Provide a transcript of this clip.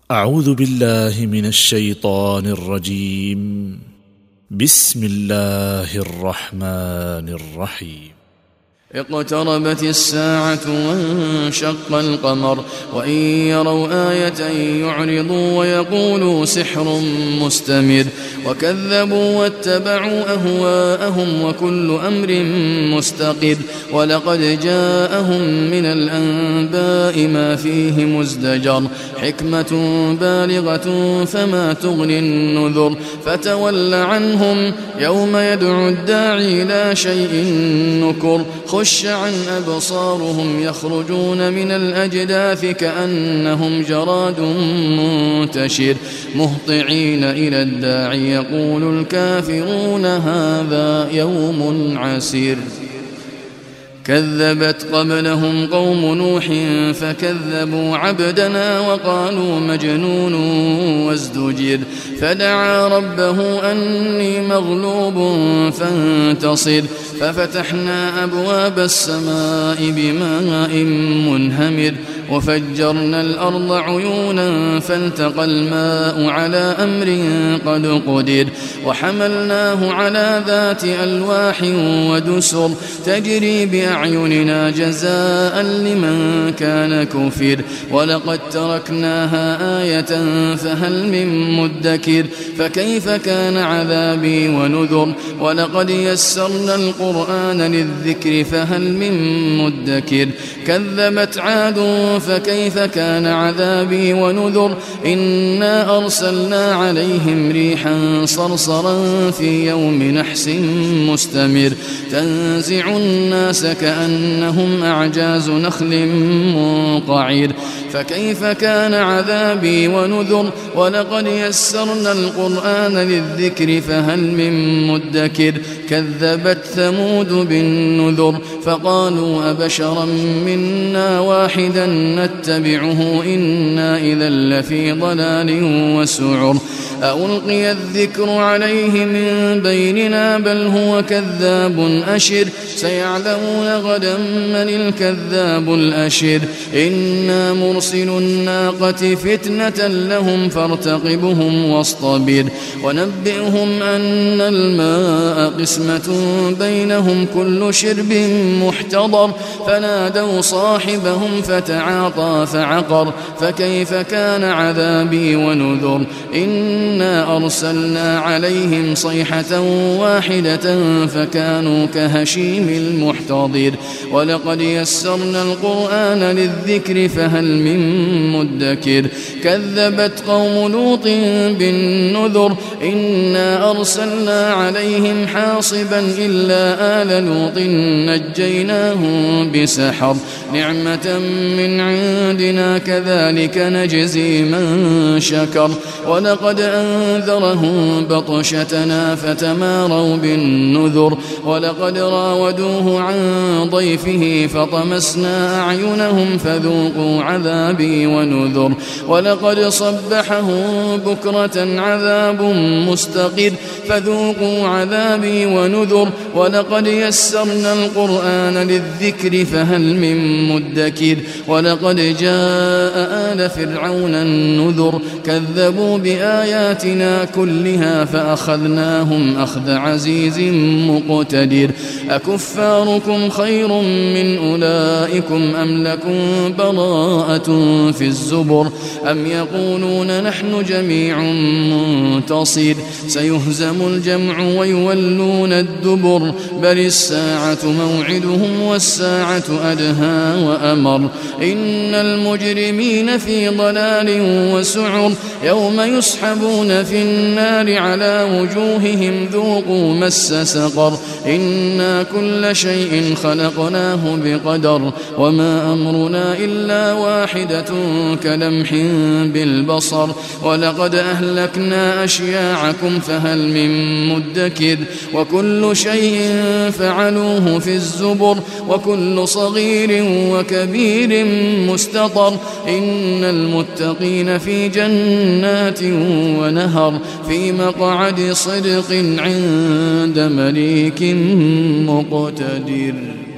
أعوذ بالله من الشيطان الرجيم. بسم الله الرحمن الرحيم. اقتربت الساعة وانشق القمر وإن يروا آية يعرضوا ويقولوا سحر مستمر وكذبوا واتبعوا أهواءهم وكل أمر مستقر ولقد جاءهم من الأنباء ما فيه مزدجر حكمة بالغة فما تغني النذر فتول عنهم يوم يدعو الداعي لا شيء نكر خش عن أبصارهم يخرجون من الأجداث كأنهم جراد منتشر مهطعين إلى الداعي يقول الكافرون هذا يوم عسير كذبت قبلهم قوم نوح فكذبوا عبدنا وقالوا مجنون وازدجر فدعا ربه أني مغلوب فانتصر ففتحنا أبواب السماء بماء منهمر وفجرنا الأرض عيونا فالتقى الماء على أمر قد قدر وحملناه على ذات ألواح ودسر تجري بأعيننا جزاء لمن كان كفر ولقد تركناها آية فهل من مدكر فكيف كان عذابي ونذر ولقد يسرنا القرآن للذكر فهل من مدكر كذبت عاد فكيف كان عذابي ونذر إنا أرسلنا عليهم ريحا صرصرا في يوم نحس مستمر تنزع الناس كأنهم أعجاز نخل منقعر فكيف كان عذابي ونذر ولقد يسرنا القرآن للذكر فهل من مدكر كذبت ثمود بالنذر فقالوا أبشرا منا واحدا نتبعه إنا إذا لفي ضلال وسعر ألقي الذكر عليه من بيننا بل هو كذاب أشر سيعلمون غدا من الكذاب الأشر إنا مرسل الناقة فتنة لهم فارتقبهم واصطبر ونبئهم أن الماء قسمة بينهم كل شرب محتضر فنادوا صاحبهم فتعاطى فعقر فكيف كان عذابي ونذر إنا أرسلنا عليهم صيحة واحدة فكانوا كهشيم المحتضر ولقد يسرنا القرآن للذكر فهل من مدكر كذبت قوم لوط بالنذر إنا أرسلنا عليهم حاصبا إلا آل لوط نجيناهم بسحر نعمة من عندنا كذلك نجزي من شكر ولقد أنذرهم بطشتنا فتماروا بالنذر ولقد راودوه عن ضيفه فطمسنا أعينهم فذوقوا عذابي ونذر ولقد صبحهم بكرة عذاب مستقر فذوقوا عذابي ونذر ولقد يسرنا القرآن للذكر فهل من مدكر ولقد جاء آل فرعون النذر كذبوا بآياتنا كلها فأخذناهم أخذ عزيز مقتدر أكفاركم خير من أولئكم أم لكم براءة في الزبر أم يقولون نحن جميع منتصر سيهزم الجمع ويولون الدبر بل الساعة موعدهم والساعة أدهى وأمر إن المجرمين في ضلال وسعر يوم يسحبون في النار على وجوههم ذوقوا مس سقر إنا كل شيء خلقناه بقدر وما أمرنا إلا واحدة كلمح بالبصر ولقد أهلكنا أشياعكم فهل من مدكر وكل شيء فعلوه في الزبر وكل صغير وكبير مستطر إن المتقين في جنات ونهر في مقعد صدق عند مليك مقتدر.